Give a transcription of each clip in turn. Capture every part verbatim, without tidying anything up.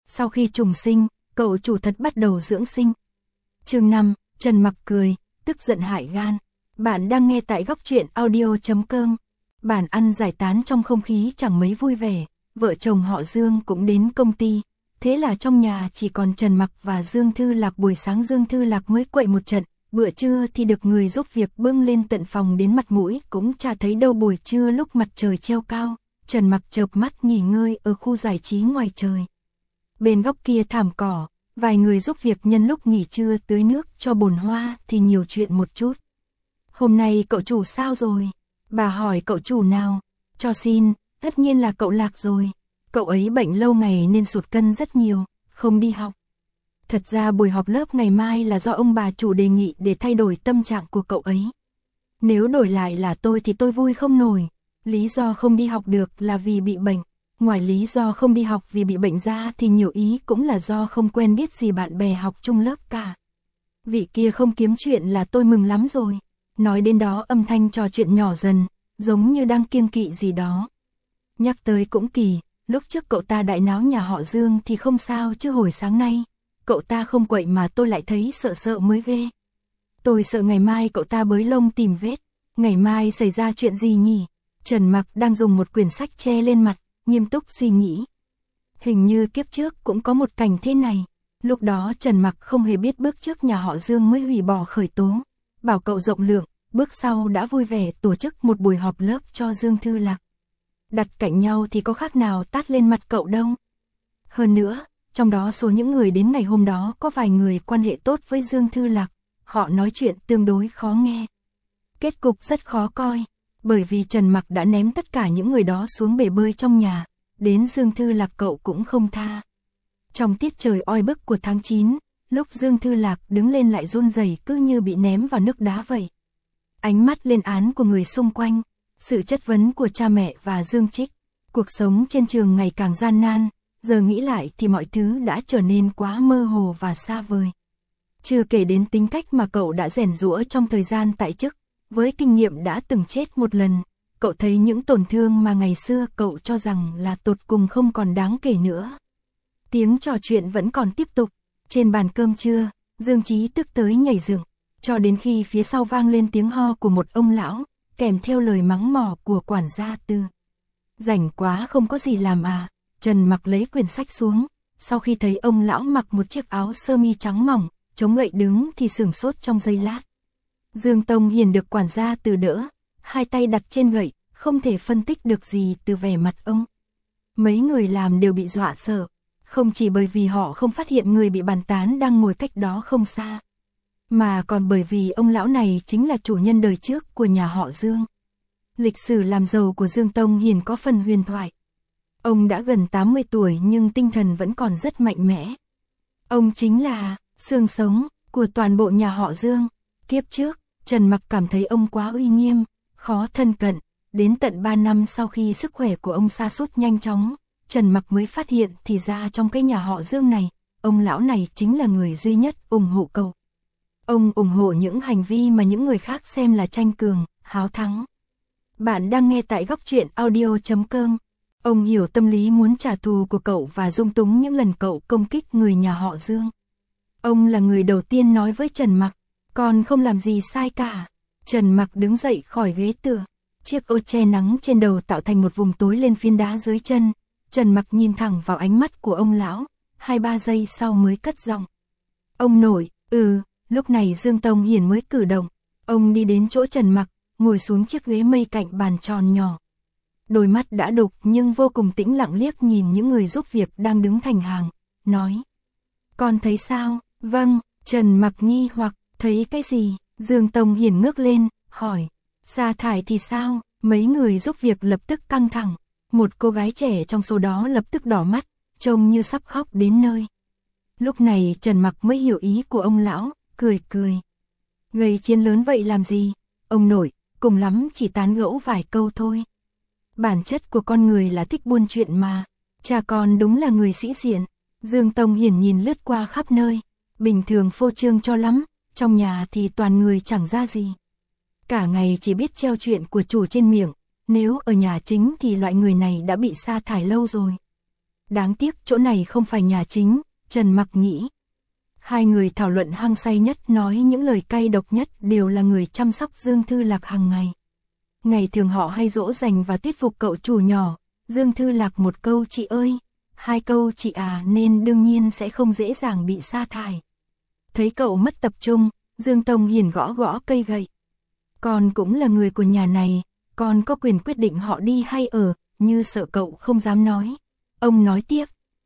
Sau khi trùng sinh, cậu chủ thật bắt đầu dưỡng sinh. Chương năm, Trần Mặc cười, tức giận hại gan. Bạn đang nghe tại góc truyện audio chấm com. Bản ăn giải tán trong không khí chẳng mấy vui vẻ, vợ chồng họ Dương cũng đến công ty. Thế là trong nhà chỉ còn Trần Mặc và Dương Thư Lạc. Buổi sáng Dương Thư Lạc mới quậy một trận, bữa trưa thì được người giúp việc bưng lên tận phòng, đến mặt mũi cũng chả thấy đâu. Buổi trưa lúc mặt trời treo cao, Trần Mặc chợp mắt nghỉ ngơi ở khu giải trí ngoài trời. Bên góc kia thảm cỏ, vài người giúp việc nhân lúc nghỉ trưa tưới nước cho bồn hoa thì nhiều chuyện một chút. Hôm nay cậu chủ sao rồi? Bà hỏi cậu chủ nào? Cho xin, tất nhiên là cậu Lạc rồi. Cậu ấy bệnh lâu ngày nên sụt cân rất nhiều, không đi học. Thật ra buổi họp lớp ngày mai là do ông bà chủ đề nghị để thay đổi tâm trạng của cậu ấy. Nếu đổi lại là tôi thì tôi vui không nổi. Lý do không đi học được là vì bị bệnh. Ngoài lý do không đi học vì bị bệnh ra thì nhiều ý cũng là do không quen biết gì bạn bè học chung lớp cả. Vị kia không kiếm chuyện là tôi mừng lắm rồi. Nói đến đó âm thanh trò chuyện nhỏ dần, giống như đang kiêng kỵ gì đó. Nhắc tới cũng kỳ, lúc trước cậu ta đại náo nhà họ Dương thì không sao, chứ hồi sáng nay cậu ta không quậy mà tôi lại thấy sợ sợ mới ghê. Tôi sợ ngày mai cậu ta bới lông tìm vết. Ngày mai xảy ra chuyện gì nhỉ? Trần Mặc đang dùng một quyển sách che lên mặt, nghiêm túc suy nghĩ. Hình như kiếp trước cũng có một cảnh thế này. Lúc đó Trần Mặc không hề biết bước trước nhà họ Dương mới hủy bỏ khởi tố, bảo cậu rộng lượng, bước sau đã vui vẻ tổ chức một buổi họp lớp cho Dương Thư Lạc. Đặt cạnh nhau thì có khác nào tát lên mặt cậu đâu. Hơn nữa, trong đó số những người đến ngày hôm đó có vài người quan hệ tốt với Dương Thư Lạc, họ nói chuyện tương đối khó nghe. Kết cục rất khó coi, bởi vì Trần Mặc đã ném tất cả những người đó xuống bể bơi trong nhà, đến Dương Thư Lạc cậu cũng không tha. Trong tiết trời oi bức của tháng chín, lúc Dương Thư Lạc đứng lên lại run rẩy cứ như bị ném vào nước đá vậy. Ánh mắt lên án của người xung quanh, sự chất vấn của cha mẹ và Dương Trích, cuộc sống trên trường ngày càng gian nan, giờ nghĩ lại thì mọi thứ đã trở nên quá mơ hồ và xa vời. Chưa kể đến tính cách mà cậu đã rèn giũa trong thời gian tại chức, với kinh nghiệm đã từng chết một lần, cậu thấy những tổn thương mà ngày xưa cậu cho rằng là tột cùng không còn đáng kể nữa. Tiếng trò chuyện vẫn còn tiếp tục, trên bàn cơm trưa, Dương Chí tức tới nhảy dựng, cho đến khi phía sau vang lên tiếng ho của một ông lão, kèm theo lời mắng mỏ của quản gia Tư. Rảnh quá không có gì làm à? Trần Mặc lấy quyển sách xuống, sau khi thấy ông lão mặc một chiếc áo sơ mi trắng mỏng, chống gậy đứng thì sửng sốt trong giây lát. Dương Tông Hiền được quản gia Từ đỡ, hai tay đặt trên gậy, không thể phân tích được gì từ vẻ mặt ông. Mấy người làm đều bị dọa sợ, không chỉ bởi vì họ không phát hiện người bị bàn tán đang ngồi cách đó không xa, mà còn bởi vì ông lão này chính là chủ nhân đời trước của nhà họ Dương. Lịch sử làm giàu của Dương Tông Hiền có phần huyền thoại. Ông đã gần tám mươi tuổi nhưng tinh thần vẫn còn rất mạnh mẽ. Ông chính là xương sống của toàn bộ nhà họ Dương. Kiếp trước, Trần Mặc cảm thấy ông quá uy nghiêm, khó thân cận. Đến tận ba năm sau khi sức khỏe của ông sa sút nhanh chóng, Trần Mặc mới phát hiện thì ra trong cái nhà họ Dương này, ông lão này chính là người duy nhất ủng hộ cậu. Ông ủng hộ những hành vi mà những người khác xem là tranh cường, háo thắng. Bạn đang nghe tại góc truyện audio chấm com. Ông hiểu tâm lý muốn trả thù của cậu và dung túng những lần cậu công kích người nhà họ Dương. Ông là người đầu tiên nói với Trần Mặc, con không làm gì sai cả. Trần Mặc đứng dậy khỏi ghế tựa, chiếc ô che nắng trên đầu tạo thành một vùng tối lên phiến đá dưới chân. Trần Mặc nhìn thẳng vào ánh mắt của ông lão, hai ba giây sau mới cất giọng. Ông nội, ừ. Lúc này Dương Tông Hiền mới cử động, ông đi đến chỗ Trần Mặc, ngồi xuống chiếc ghế mây cạnh bàn tròn nhỏ. Đôi mắt đã đục nhưng vô cùng tĩnh lặng liếc nhìn những người giúp việc đang đứng thành hàng, nói. Con thấy sao? Vâng, Trần Mặc nghi hoặc, thấy cái gì? Dương Tông Hiền ngước lên, hỏi. Sa thải thì sao? Mấy người giúp việc lập tức căng thẳng, một cô gái trẻ trong số đó lập tức đỏ mắt, trông như sắp khóc đến nơi. Lúc này Trần Mặc mới hiểu ý của ông lão, cười cười. Gây chiến lớn vậy làm gì? Ông nội, cùng lắm chỉ tán gẫu vài câu thôi. Bản chất của con người là thích buôn chuyện mà. Cha con đúng là người sĩ diện. Dương Tông Hiền nhìn lướt qua khắp nơi, bình thường phô trương cho lắm, trong nhà thì toàn người chẳng ra gì. Cả ngày chỉ biết treo chuyện của chủ trên miệng, nếu ở nhà chính thì loại người này đã bị sa thải lâu rồi. Đáng tiếc chỗ này không phải nhà chính, Trần Mặc nghĩ. Hai người thảo luận hăng say nhất, nói những lời cay độc nhất, đều là người chăm sóc Dương Thư Lạc hàng ngày. Ngày thường họ hay dỗ dành và thuyết phục cậu chủ nhỏ, Dương Thư Lạc một câu chị ơi, hai câu chị à, nên đương nhiên sẽ không dễ dàng bị sa thải. Thấy cậu mất tập trung, Dương Tông Hiền gõ gõ cây gậy. Con cũng là người của nhà này, con có quyền quyết định họ đi hay ở, như sợ cậu không dám nói. Ông nói tiếp.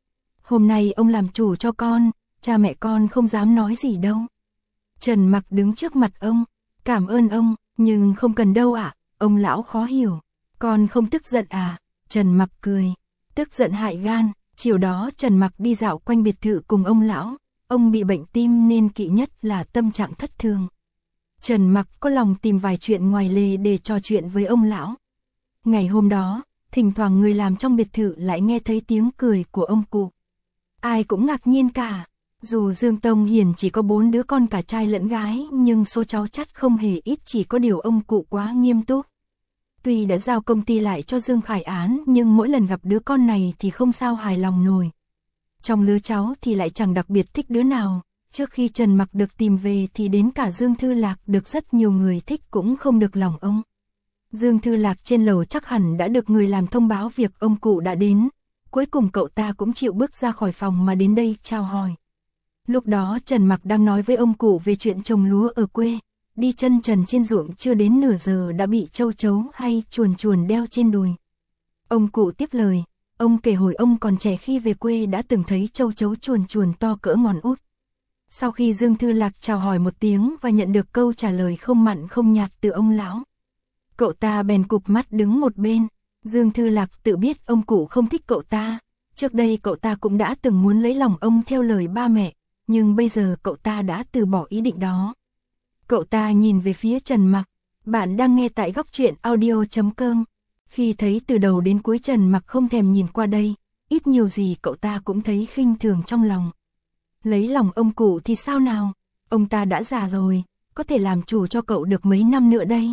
Hôm nay ông làm chủ cho con, cha mẹ con không dám nói gì đâu. Trần Mặc đứng trước mặt ông. Cảm ơn ông, nhưng không cần đâu ạ. À? Ông lão khó hiểu. Con không tức giận à? Trần Mặc cười. Tức giận hại gan. Chiều đó Trần Mặc đi dạo quanh biệt thự cùng ông lão. Ông bị bệnh tim nên kỵ nhất là tâm trạng thất thường. Trần Mặc có lòng tìm vài chuyện ngoài lề để trò chuyện với ông lão. Ngày hôm đó, thỉnh thoảng người làm trong biệt thự lại nghe thấy tiếng cười của ông cụ. Ai cũng ngạc nhiên cả. Dù Dương Tông Hiền chỉ có bốn đứa con cả trai lẫn gái, nhưng số cháu chắt không hề ít, chỉ có điều ông cụ quá nghiêm túc. Tuy đã giao công ty lại cho Dương Khải Án, nhưng mỗi lần gặp đứa con này thì không sao hài lòng nổi. Trong lứa cháu thì lại chẳng đặc biệt thích đứa nào. Trước khi Trần Mặc được tìm về thì đến cả Dương Thư Lạc được rất nhiều người thích cũng không được lòng ông. Dương Thư Lạc trên lầu chắc hẳn đã được người làm thông báo việc ông cụ đã đến. Cuối cùng cậu ta cũng chịu bước ra khỏi phòng mà đến đây chào hỏi. Lúc đó Trần Mặc đang nói với ông cụ về chuyện trồng lúa ở quê. Đi chân trần trên ruộng chưa đến nửa giờ đã bị châu chấu hay chuồn chuồn đeo trên đùi. Ông cụ tiếp lời. Ông kể hồi ông còn trẻ khi về quê đã từng thấy châu chấu chuồn chuồn to cỡ ngón út. Sau khi Dương Thư Lạc chào hỏi một tiếng và nhận được câu trả lời không mặn không nhạt từ ông lão, cậu ta bèn cụp mắt đứng một bên. Dương Thư Lạc tự biết ông cụ không thích cậu ta. Trước đây cậu ta cũng đã từng muốn lấy lòng ông theo lời ba mẹ, nhưng bây giờ cậu ta đã từ bỏ ý định đó. Cậu ta nhìn về phía Trần Mặc. Bạn đang nghe tại góc truyện audio chấm com. Khi thấy từ đầu đến cuối Trần Mặc không thèm nhìn qua đây, ít nhiều gì cậu ta cũng thấy khinh thường trong lòng. Lấy lòng ông cụ thì sao nào? Ông ta đã già rồi, có thể làm chủ cho cậu được mấy năm nữa đây.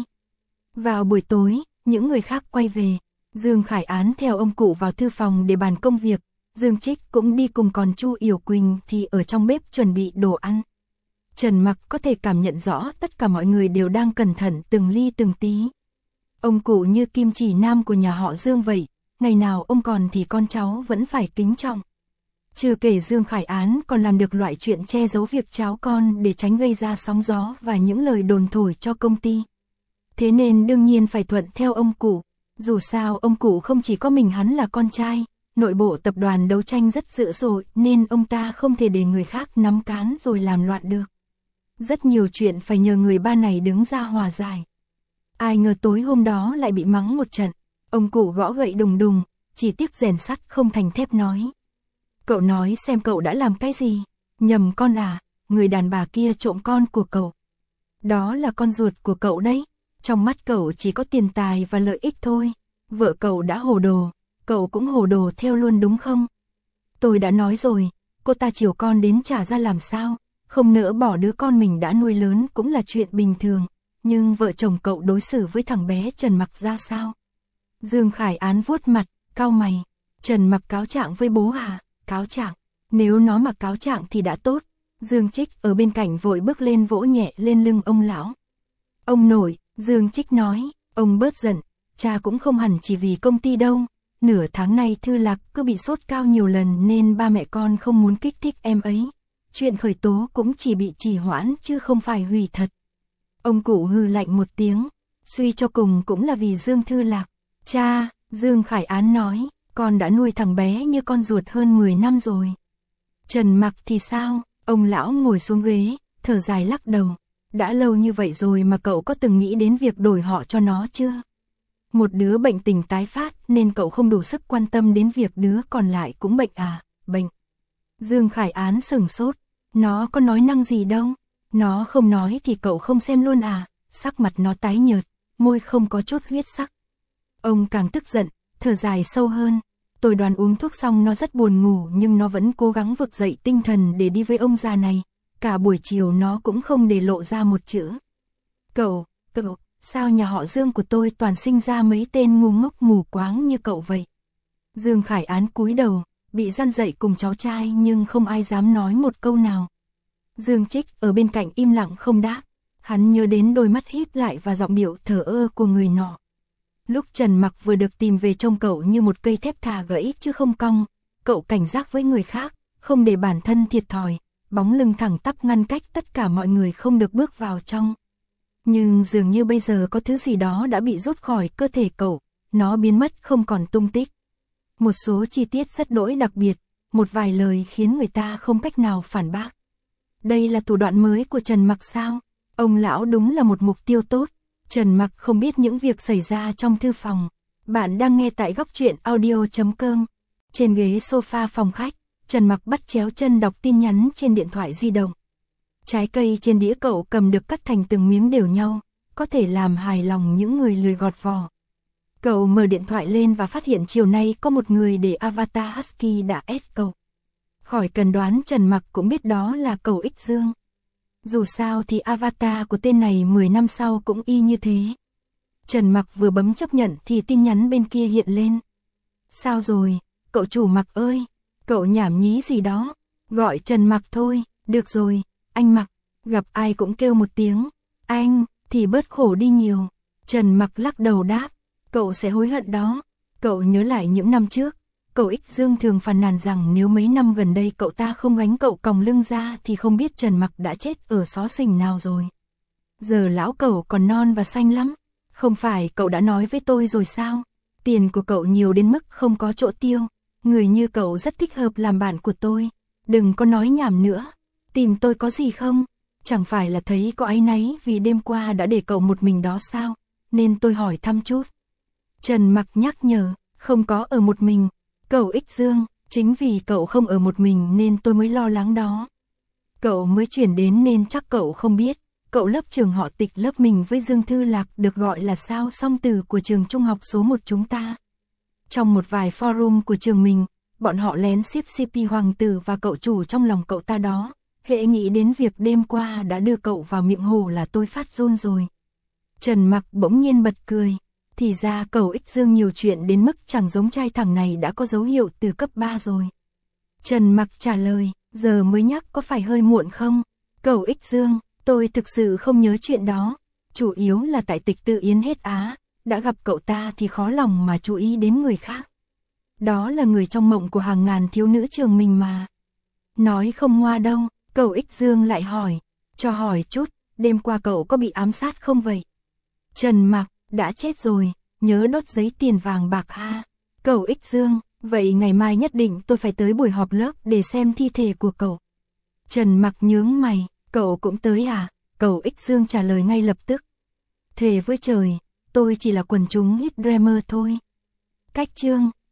Vào buổi tối, những người khác quay về. Dương Khải Án theo ông cụ vào thư phòng để bàn công việc. Dương Trích cũng đi cùng, còn Chu Yểu Quỳnh thì ở trong bếp chuẩn bị đồ ăn. Trần Mặc có thể cảm nhận rõ tất cả mọi người đều đang cẩn thận từng ly từng tí. Ông cụ như kim chỉ nam của nhà họ Dương vậy, ngày nào ông còn thì con cháu vẫn phải kính trọng. Chưa kể Dương Khải Án còn làm được loại chuyện che giấu việc cháu con để tránh gây ra sóng gió và những lời đồn thổi cho công ty. Thế nên đương nhiên phải thuận theo ông cụ. Dù sao ông cụ không chỉ có mình hắn là con trai, nội bộ tập đoàn đấu tranh rất dữ dội nên ông ta không thể để người khác nắm cán rồi làm loạn được. Rất nhiều chuyện phải nhờ người ba này đứng ra hòa giải. Ai ngờ tối hôm đó lại bị mắng một trận. Ông cụ gõ gậy đùng đùng, chỉ tiếc rèn sắt không thành thép nói. Cậu nói xem cậu đã làm cái gì? Nhầm con à, người đàn bà kia trộm con của cậu. Đó là con ruột của cậu đấy. Trong mắt cậu chỉ có tiền tài và lợi ích thôi. Vợ cậu đã hồ đồ, cậu cũng hồ đồ theo luôn đúng không? Tôi đã nói rồi, cô ta chiều con đến trả ra làm sao? Không nỡ bỏ đứa con mình đã nuôi lớn cũng là chuyện bình thường. Nhưng vợ chồng cậu đối xử với thằng bé Trần Mặc ra sao? Dương Khải Án vuốt mặt, cau mày. Trần Mặc cáo trạng với bố à? Cáo trạng? Nếu nó mà cáo trạng thì đã tốt. Dương Trích ở bên cạnh vội bước lên vỗ nhẹ lên lưng ông lão. Ông nội, Dương Trích nói, ông bớt giận, cha cũng không hẳn chỉ vì công ty đâu. Nửa tháng nay Thư Lạc cứ bị sốt cao nhiều lần nên ba mẹ con không muốn kích thích em ấy. Chuyện khởi tố cũng chỉ bị trì hoãn chứ không phải hủy thật. Ông cụ hừ lạnh một tiếng, suy cho cùng cũng là vì Dương Thư Lạc. Cha, Dương Khải Án nói, con đã nuôi thằng bé như con ruột hơn mười năm rồi. Trần Mặc thì sao? Ông lão ngồi xuống ghế, thở dài lắc đầu. Đã lâu như vậy rồi mà cậu có từng nghĩ đến việc đổi họ cho nó chưa? Một đứa bệnh tình tái phát nên cậu không đủ sức quan tâm đến việc đứa còn lại cũng bệnh à? Bệnh. Dương Khải Án sửng sốt. Nó có nói năng gì đâu. Nó không nói thì cậu không xem luôn à? Sắc mặt nó tái nhợt, môi không có chút huyết sắc. Ông càng tức giận, thở dài sâu hơn. Tôi đoán uống thuốc xong nó rất buồn ngủ nhưng nó vẫn cố gắng vực dậy tinh thần để đi với ông già này. Cả buổi chiều nó cũng không để lộ ra một chữ. Cậu, cậu, sao nhà họ Dương của tôi toàn sinh ra mấy tên ngu ngốc mù quáng như cậu vậy? Dương Khải Án cúi đầu, bị gian dạy cùng cháu trai nhưng không ai dám nói một câu nào. Dương Trích ở bên cạnh im lặng không đáp, hắn nhớ đến đôi mắt híp lại và giọng điệu thờ ơ của người nọ. Lúc Trần Mặc vừa được tìm về trông cậu như một cây thép thà gãy chứ không cong, cậu cảnh giác với người khác, không để bản thân thiệt thòi, bóng lưng thẳng tắp ngăn cách tất cả mọi người không được bước vào trong. Nhưng dường như bây giờ có thứ gì đó đã bị rút khỏi cơ thể cậu, nó biến mất không còn tung tích. Một số chi tiết rất đỗi đặc biệt, một vài lời khiến người ta không cách nào phản bác. Đây là thủ đoạn mới của Trần Mặc sao? Ông lão đúng là một mục tiêu tốt. Trần Mặc không biết những việc xảy ra trong thư phòng. Bạn đang nghe tại góc truyện audio chấm com. Trên ghế sofa phòng khách, Trần Mặc bắt chéo chân đọc tin nhắn trên điện thoại di động. Trái cây trên đĩa cậu cầm được cắt thành từng miếng đều nhau, có thể làm hài lòng những người lười gọt vỏ. Cậu mở điện thoại lên và phát hiện chiều nay có một người để avatar Husky đã add cậu. Khỏi cần đoán, Trần Mặc cũng biết đó là cậu Ích Dương. Dù sao thì avatar của tên này mười năm sau cũng y như thế. Trần Mặc vừa bấm chấp nhận thì tin nhắn bên kia hiện lên. Sao rồi, cậu chủ Mặc ơi? Cậu nhảm nhí gì đó? Gọi Trần Mặc thôi. Được rồi, anh Mặc. Gặp ai cũng kêu một tiếng anh thì bớt khổ đi nhiều. Trần Mặc lắc đầu đáp. Cậu sẽ hối hận đó. Cậu nhớ lại những năm trước, cậu Ích Dương thường phàn nàn rằng nếu mấy năm gần đây cậu ta không gánh cậu còng lưng ra thì không biết Trần Mặc đã chết ở xó xỉnh nào rồi. Giờ lão cậu còn non và xanh lắm. Không phải cậu đã nói với tôi rồi sao? Tiền của cậu nhiều đến mức không có chỗ tiêu. Người như cậu rất thích hợp làm bạn của tôi. Đừng có nói nhảm nữa. Tìm tôi có gì không? Chẳng phải là thấy có áy náy vì đêm qua đã để cậu một mình đó sao? Nên tôi hỏi thăm chút. Trần Mặc nhắc nhở, không có ở một mình. Cậu Ích Dương, chính vì cậu không ở một mình nên tôi mới lo lắng đó. Cậu mới chuyển đến nên chắc cậu không biết. Cậu lớp trường họ Tịch lớp mình với Dương Thư Lạc được gọi là sao song tử của trường trung học số một chúng ta. Trong một vài forum của trường mình, bọn họ lén ship xê pê hoàng tử và cậu chủ trong lòng cậu ta đó. Hễ nghĩ đến việc đêm qua đã đưa cậu vào miệng hồ là tôi phát run rồi. Trần Mặc bỗng nhiên bật cười. Thì ra cậu Ích Dương nhiều chuyện đến mức chẳng giống trai thằng này đã có dấu hiệu từ cấp ba rồi. Trần Mặc trả lời, giờ mới nhắc có phải hơi muộn không? Cậu Ích Dương, tôi thực sự không nhớ chuyện đó. Chủ yếu là tại Tịch Tư Yến hết á, đã gặp cậu ta thì khó lòng mà chú ý đến người khác. Đó là người trong mộng của hàng ngàn thiếu nữ trường mình mà. Nói không ngoa đâu, cậu Ích Dương lại hỏi, cho hỏi chút, đêm qua cậu có bị ám sát không vậy? Trần Mặc, đã chết rồi, nhớ đốt giấy tiền vàng bạc ha. Cậu Ích Dương, vậy ngày mai nhất định tôi phải tới buổi họp lớp để xem thi thể của cậu. Trần Mặc nhướng mày, cậu cũng tới à? Cậu Ích Dương trả lời ngay lập tức. Thề với trời, tôi chỉ là quần chúng hit dreamer thôi. Cách chương